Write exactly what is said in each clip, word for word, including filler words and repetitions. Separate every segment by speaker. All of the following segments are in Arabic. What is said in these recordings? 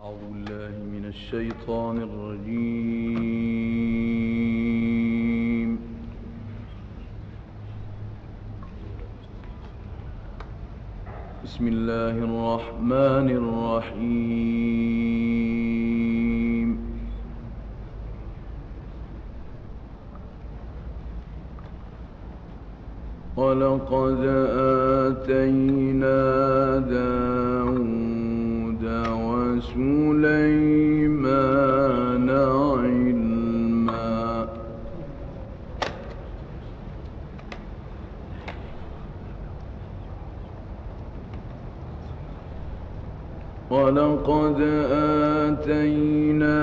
Speaker 1: أعوذ بالله من الشيطان الرجيم. بسم الله الرحمن الرحيم. ولقد آتينا داود وسليمان علما ولقد آتينا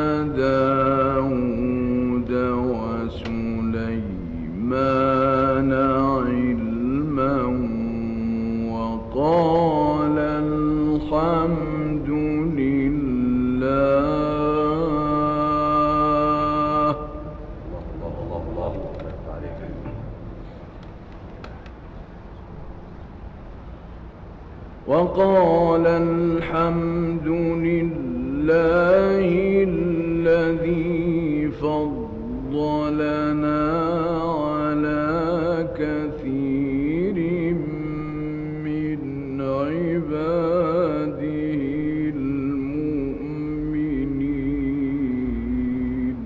Speaker 1: داود وسليمان علما وقال الحمد لله وقال الحمد لله الذي فضلنا على كثير من عباده المؤمنين.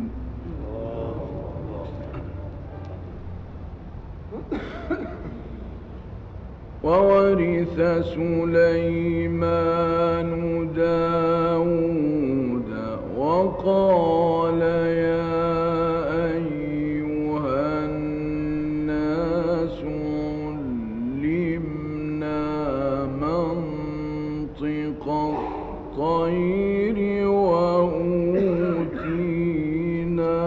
Speaker 1: وورث سليمان داود وقال يا أيها الناس علمنا منطق الطير وأوتينا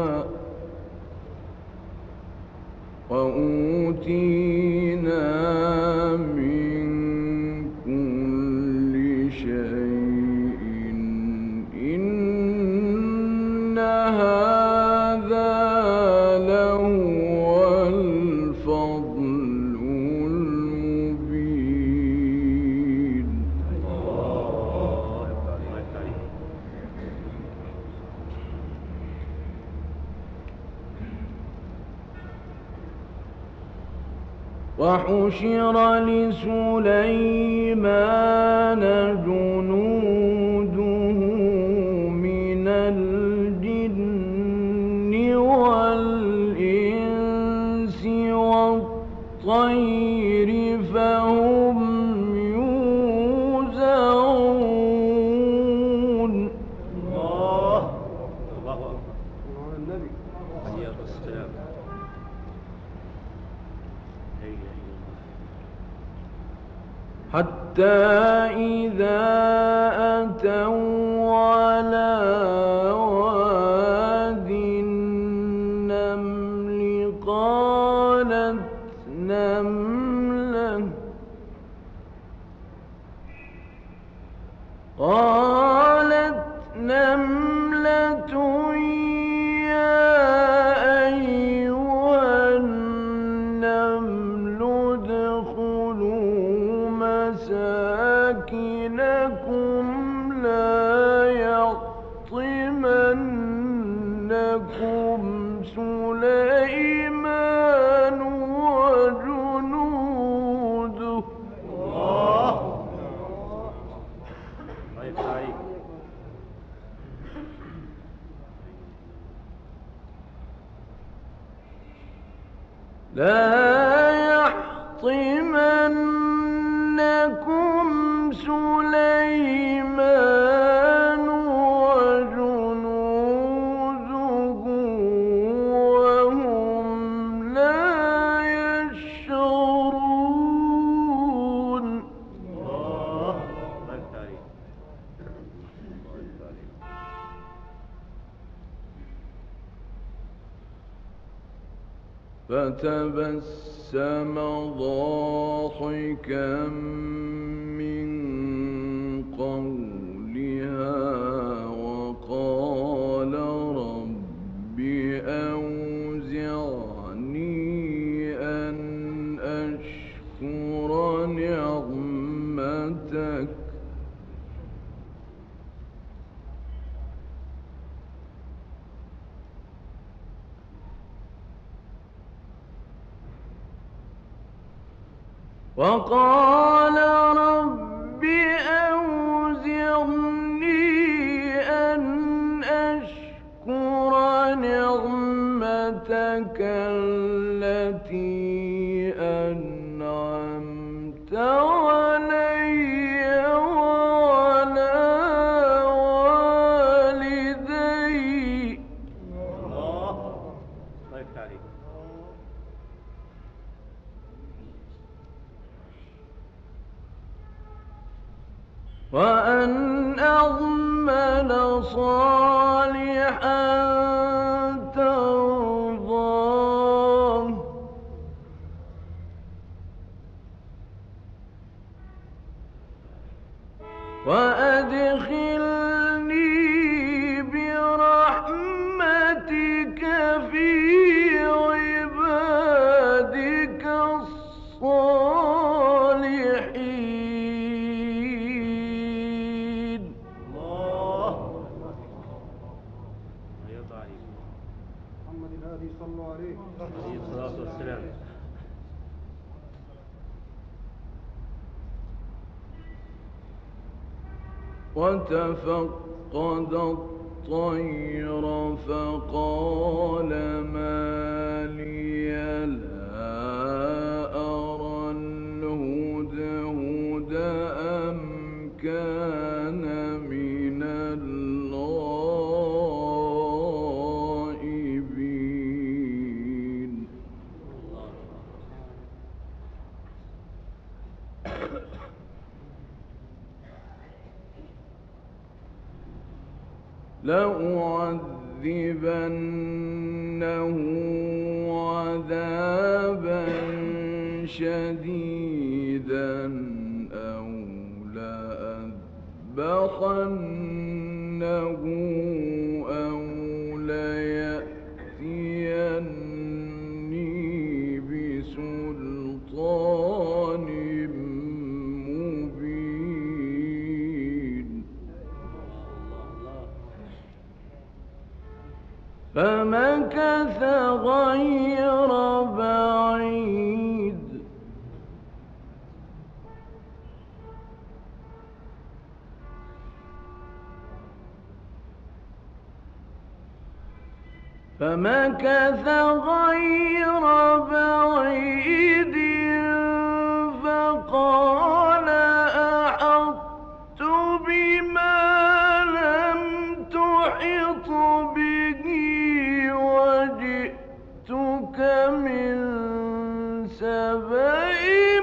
Speaker 1: وأوتينا من كل شيء إن هذا لهو الفضل المبين. وحشر لسليمان جنوده من الجن والإنس والطير فهم يوزعون.
Speaker 2: الله الله أكبر. النبي عليه الصلاة والسلام.
Speaker 1: حتى إذا أتوا على واد النمل قالت نملة قالت نملة يا أيها النمل ادخلوا مساكنكم لا يحطمنكم سليمان وجنوده.
Speaker 2: الله الله يفتح.
Speaker 1: لا يحطمنكم سليمان وجنوده وهم لا يشعرون.
Speaker 2: الله الله يفتح.
Speaker 1: فتبسم ضاحكا من قولها وقال رب أوزعني أن أشكر نعمتك وقال رب أوزعني أن أشكر نعمتك التي أنعمت علي وعلى والدي.
Speaker 2: الله الله يفتح عليك.
Speaker 1: وأن أعمل صالحا ترضاه وأدخلني برحمتك في عبادك الصالحين.
Speaker 2: الله الله يرضى عليك.
Speaker 3: محمد الهادي صلوا عليه.
Speaker 2: عليه الصلاة والسلام.
Speaker 1: وتفقد الطير فقال ما لي لا أرى الهدهد أم كان من الغائبين. لأعذبنه عذابا شديدا أو لأذبحنه أو ليأتيني بسلطان مبين. فمكث غير بعيد فمكث غير بعيد فقال أحطت بما لم تحط به وجئتك من سبأ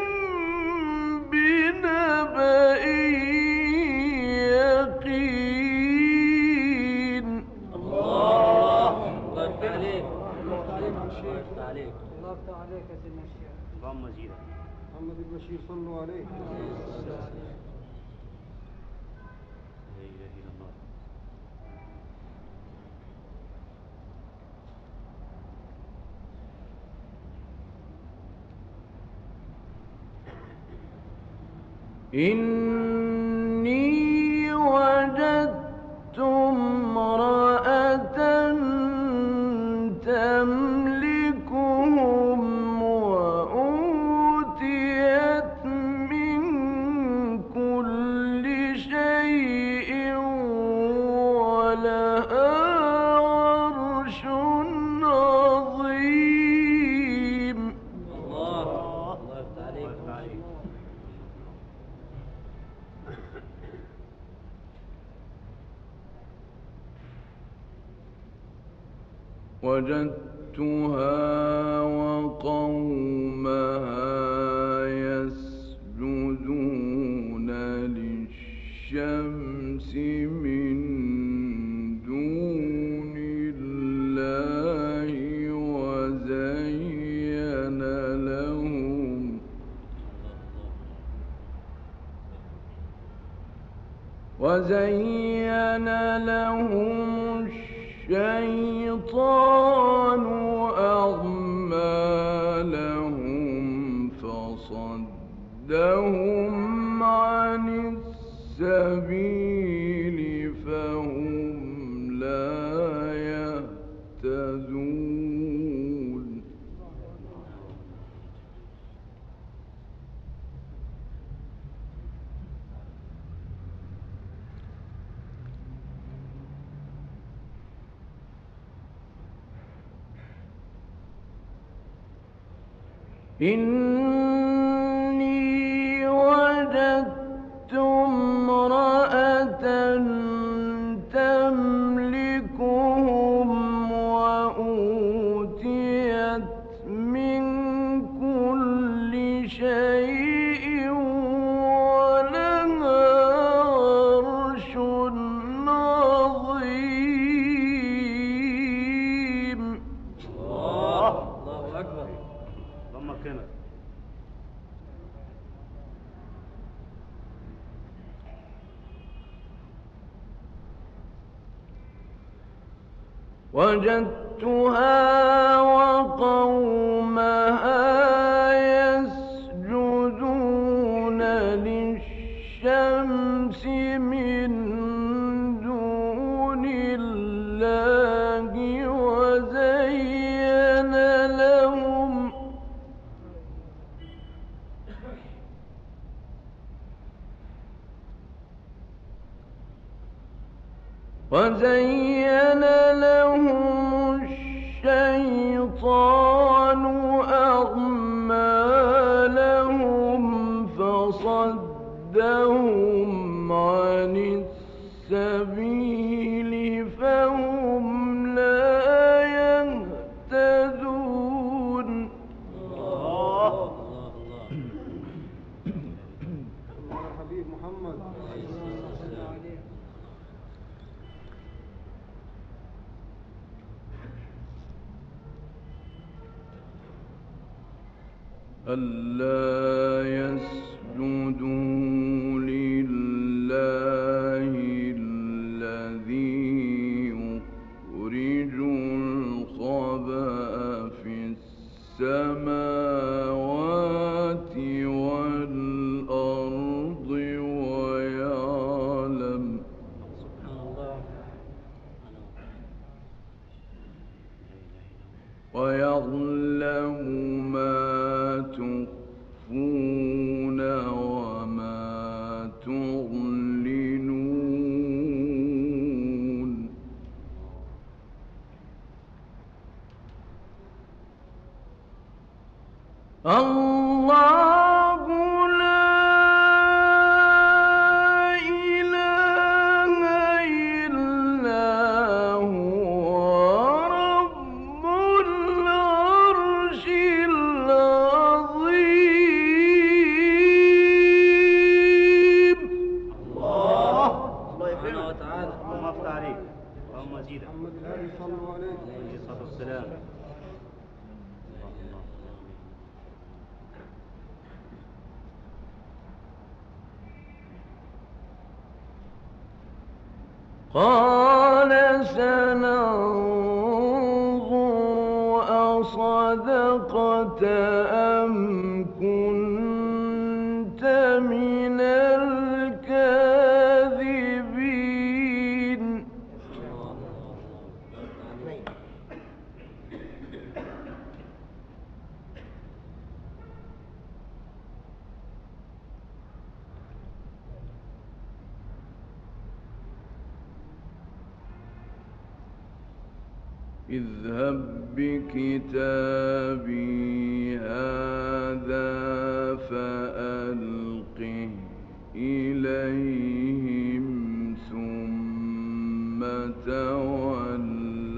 Speaker 1: بنبأ يقين.
Speaker 2: الله الله يفتح عليك. الله يفتح عليك.
Speaker 3: الله يفتح عليك يا سيدنا الشيخ.
Speaker 2: اللهم زيدا.
Speaker 3: محمد البشير صلوا عليه.
Speaker 2: لا إله إلا الله.
Speaker 1: إني وجدت امرأة تملكهم وأوتيت من كل شيء ولها عرش عظيم.
Speaker 2: الله الله يفتح عليك. الله يفتح عليك.
Speaker 1: وجدتها وقومها يسجدون للشمس من دون الله وزين لهم وزين لهم الشيطان أعمالهم فصدهم عن السبيل فهم لا يهتدون. إني وجدت امرأة تملكهم وأوتيت من كل شيء ولها عرش عظيم.
Speaker 2: الله الله أكبر.
Speaker 4: اللهم كنا
Speaker 1: وجدتها وقومها يسجدون للشمس من دون الله وزين لهم وزين لهم الشيطان أعمالهم فصدهم عن السبيل فهم لا يهتدون.
Speaker 2: الله الله
Speaker 3: صلى على الحبيب محمد.
Speaker 1: ألا يسجدوا لله الذي يخرج الخبأ في السماوات والأرض ويعلم ويعلم ما تخفون وما تعلنون. الله لا إله إلا هو رب العرش العظيم.
Speaker 4: الله الله
Speaker 2: سبحانه
Speaker 4: يكرمك.
Speaker 2: وتعالى.
Speaker 4: اللهم افتح عليك. اللهم زيدك.
Speaker 3: محمد الهادي صلوا عليه.
Speaker 4: عليه الصلاة والسلام. الله الله.
Speaker 1: قال سننظر أصدقت أم كنت من الكاذبين. اذهب بكتابي هذا فألقه إليهم ثم تول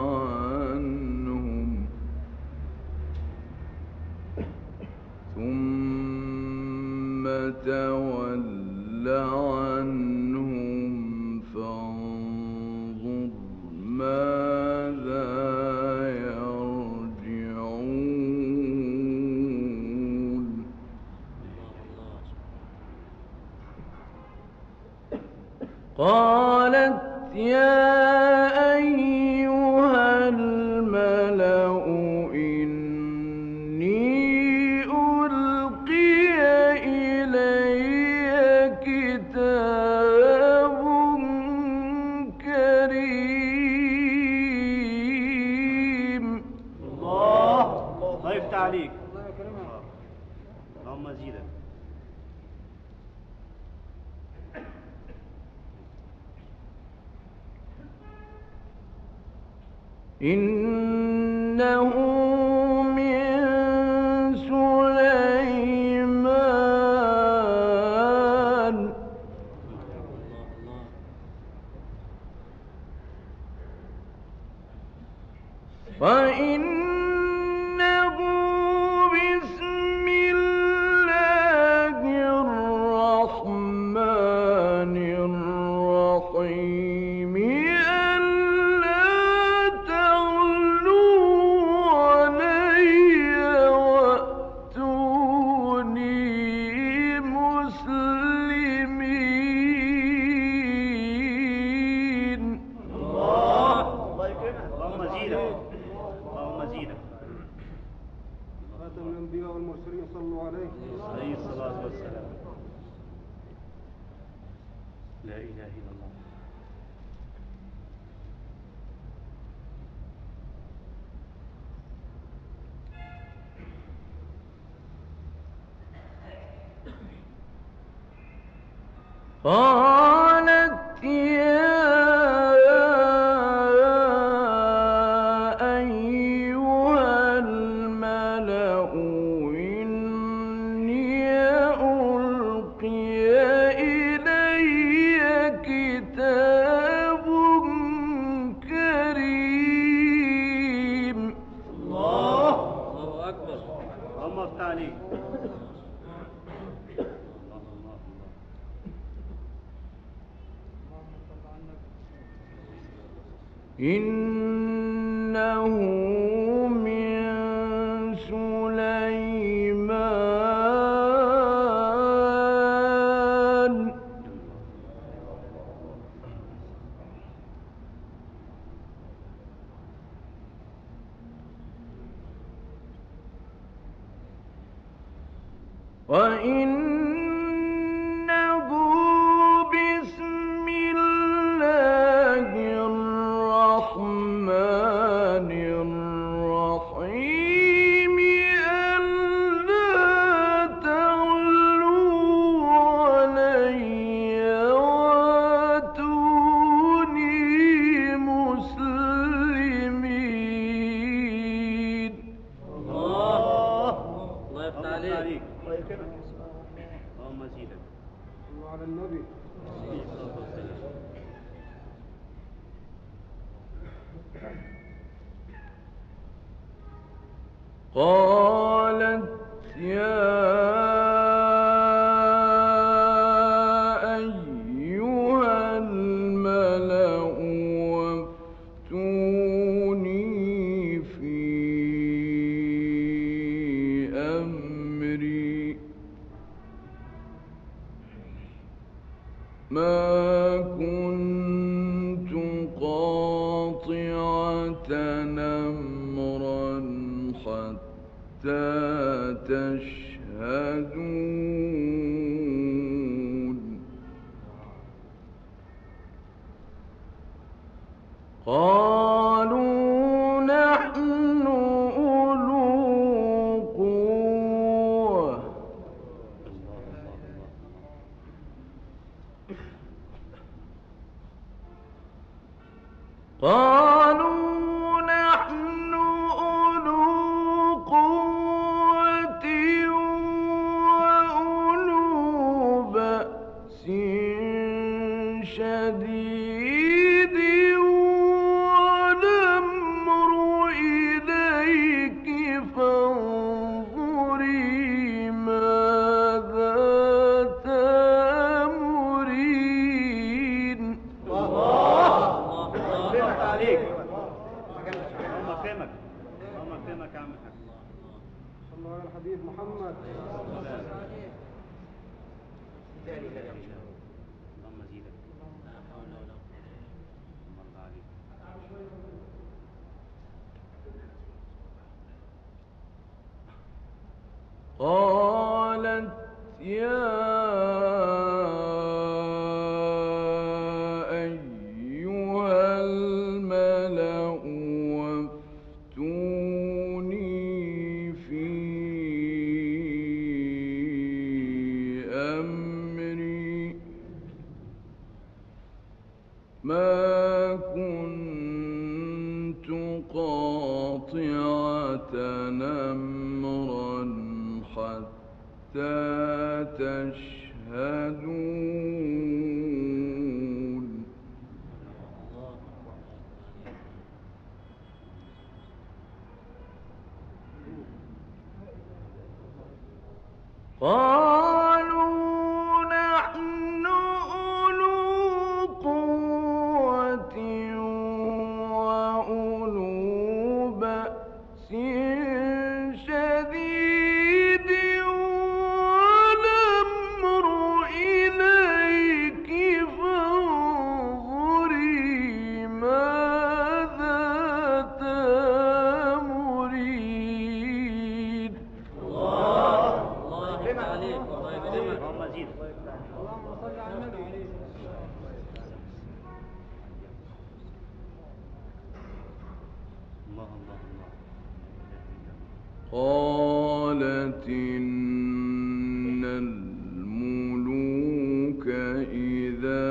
Speaker 1: عنهم ثم تول عنهم فانظر ماذا يرجعون. قالت يا أيها الملأ إني ألقي إلي كتاب كريم.
Speaker 4: الله الله يفتح عليك.
Speaker 3: الله يكرمك.
Speaker 4: اللهم زيدك.
Speaker 1: إنه من سليمان وإنه بسم الله الرحمن الرحيم ألا تعلوا علي وأتوني مسلمين.
Speaker 2: الله الله يكرمك. اللهم زيدك اللهم زيدك.
Speaker 3: خاتم الأنبياء والمرسلين صلوا عليه.
Speaker 2: عليه الصلاة والسلام. لا إله إلا الله.
Speaker 1: قالت يا أيها الملأ إني ألقي إلي كتاب كريم.
Speaker 2: الله الله أكبر. اللهم افتح عليك.
Speaker 1: إنه من سليمان وإنه بسم الله الرحمن الرحيم ألا تعلوا علي وأتوني مسلمين.
Speaker 2: الله الله يفتح عليك. الله يكرمك. اللهم زيدك.
Speaker 3: صلوا على النبي.
Speaker 2: عليه الصلاة والسلام.
Speaker 1: قالت يا أيها الملأ وافتوني في أمري ما كنت قاطعة أمرا حتى تشهدون. قالوا نحن أولو قوة قالوا نحن أولو قوة وأولو بأس شديد والأمر إليك فانظري ماذا تأمرين.
Speaker 2: يفتح عليك. اللهم اكرمك. اللهم اكرمك يا عم الحاج.
Speaker 3: صلوا على الحبيب محمد.
Speaker 2: اللهم زيدك. لا حول ولا قوة. الله عليك.
Speaker 1: قالت يا أيها الملأ وافتوني في أمري ما كنت قاطعة أمرا حتى تشهدون.
Speaker 3: صل على النبي.
Speaker 2: الله الله الله.
Speaker 1: قالت إن الملوك إذا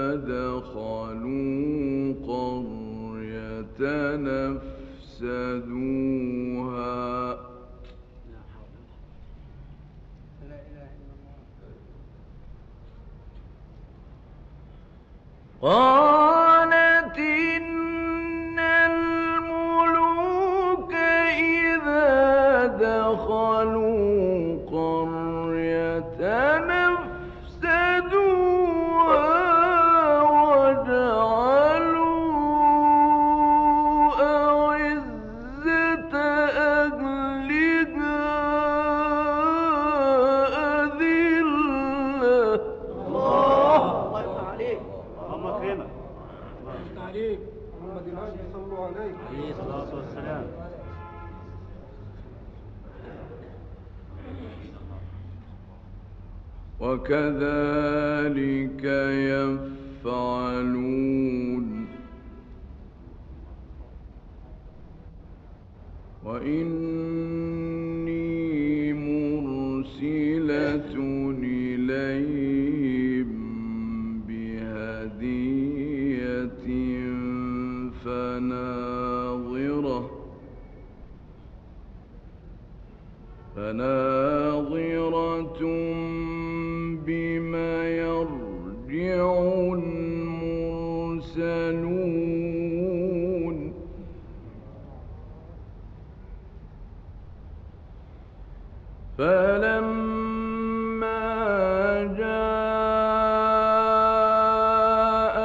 Speaker 1: دخلوا قرية نفسدوها.
Speaker 3: لا إله إلا الله.
Speaker 1: قالت إن الملوك إذا دخلوا قرية نفسدوها وجعلوا أعزة أهلها أذلة.
Speaker 2: الله يفتح عليك. اللهم اكرمك.
Speaker 3: يفتح عليك. محمد الهادي صلوا عليه.
Speaker 2: عليه الصلاة والسلام.
Speaker 1: وكذلك يفعلون. وإني مرسلة إليهم بهدية فناظرة فناظرة بما يرجع المرسلون. فلما جاء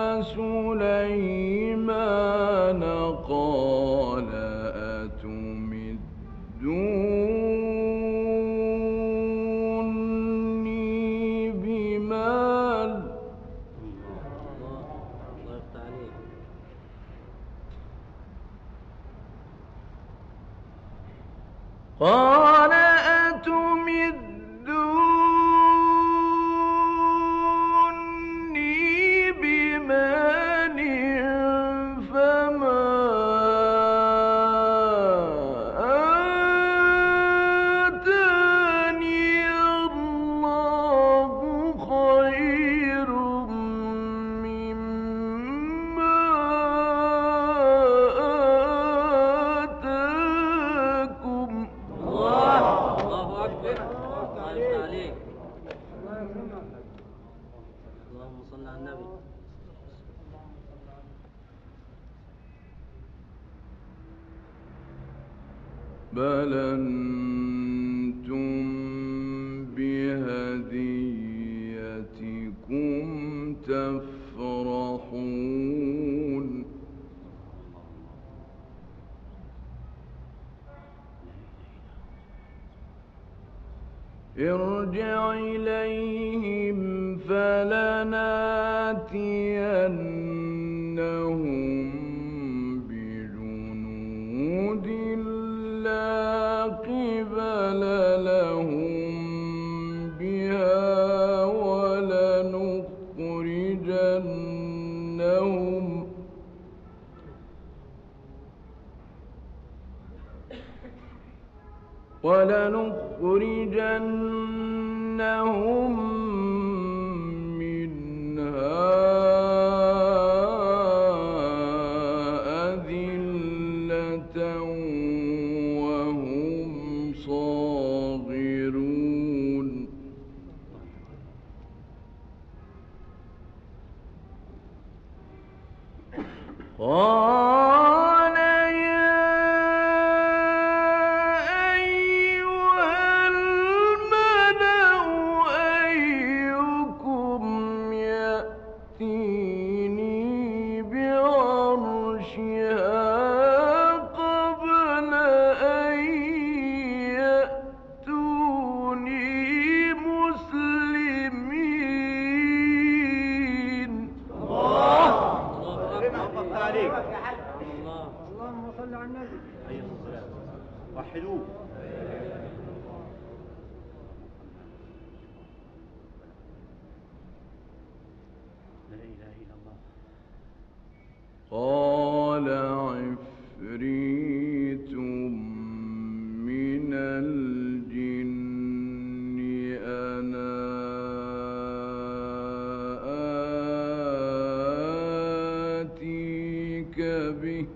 Speaker 1: سليمان قال أتمدوني بمال.
Speaker 4: الله يفتح عليك.
Speaker 1: قال أتمدوني بمال فما آتاني الله خير مما آتاكم.
Speaker 4: الله أكبر. الله يفتح عليك.
Speaker 3: الله يكرمك.
Speaker 4: اللهم صل على النبي.
Speaker 1: بل أنتم بهديتكم تفرحون. ارجع إليهم فلناتينهم بجنود لا قبل لهم بها ولنخرجنهم ولنخرجنهم منها أذلة وهم صاغرون. قال يا أيها الملأ أيكم يأتيني بعرشها قبل أن يأتوني مسلمين.
Speaker 2: الله يفتح عليك.
Speaker 4: الله.
Speaker 3: اللهم صل على النبي.
Speaker 2: عليه الصلاة والسلام. وحدوه.
Speaker 1: قال عفريت من الجن أنا آتيك به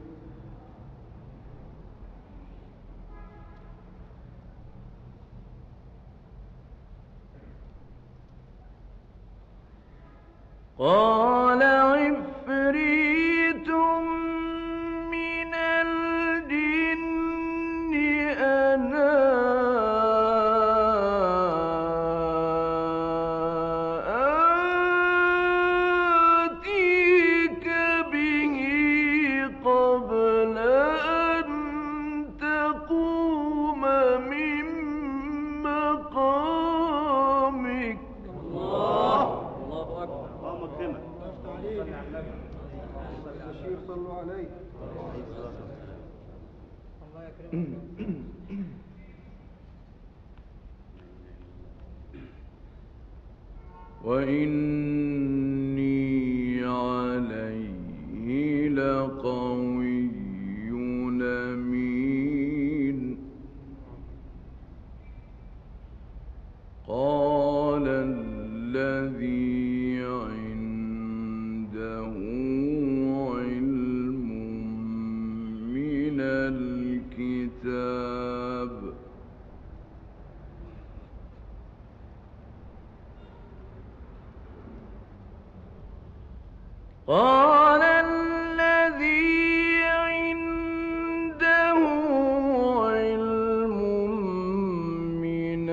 Speaker 1: قال عفريت من الجن أنا آتيك به قبل أن تقوم من مقامك.
Speaker 3: الله أكبر.
Speaker 2: اللهم اكرمك.
Speaker 3: البشير صلوا عليه. الله يكرمك.
Speaker 1: وإني عليه لقوي أمين. قال الذي عنده علم من الكتاب قال الذي عنده علم من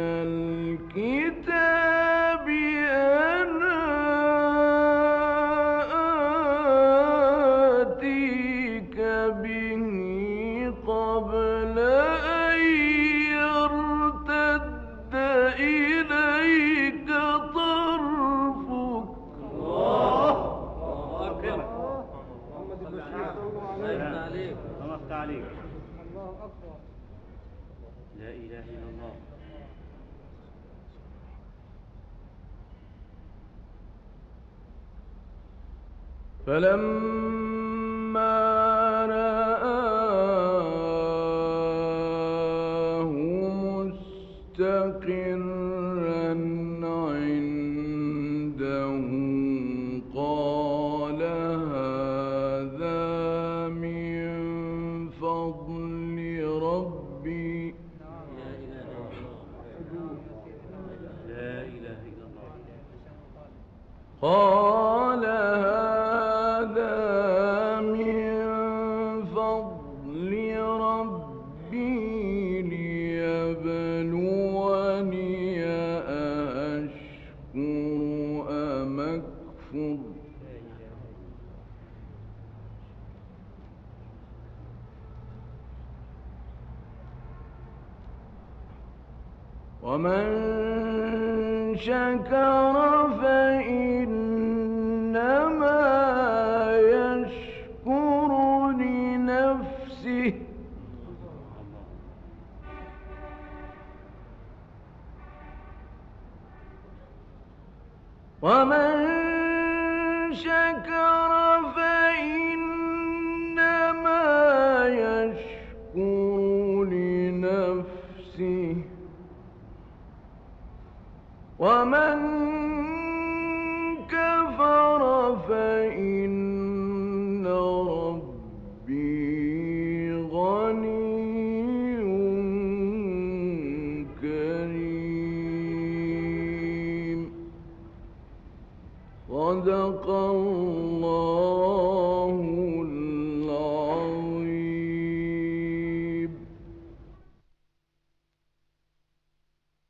Speaker 1: الكتاب أنا آتيك به قبل أن يرتد إليك طرفك.
Speaker 3: محمد البشير صلوا عليه.
Speaker 2: اللهم افتح عليك.
Speaker 3: الله أكبر.
Speaker 2: لا إله إلا الله.
Speaker 1: فلما رآه مستقرا عنده قال هذا من فضل ربي.
Speaker 2: لا إله إلا الله.
Speaker 1: قال هذا من فضل ربي ليبلوني أأشكر أم أكفر. ومن شكر فإنما يشكر لنفسه ومن شكر فإنما يشكر لنفسه ومن كفر فإن ربي غني كريم. صدق الله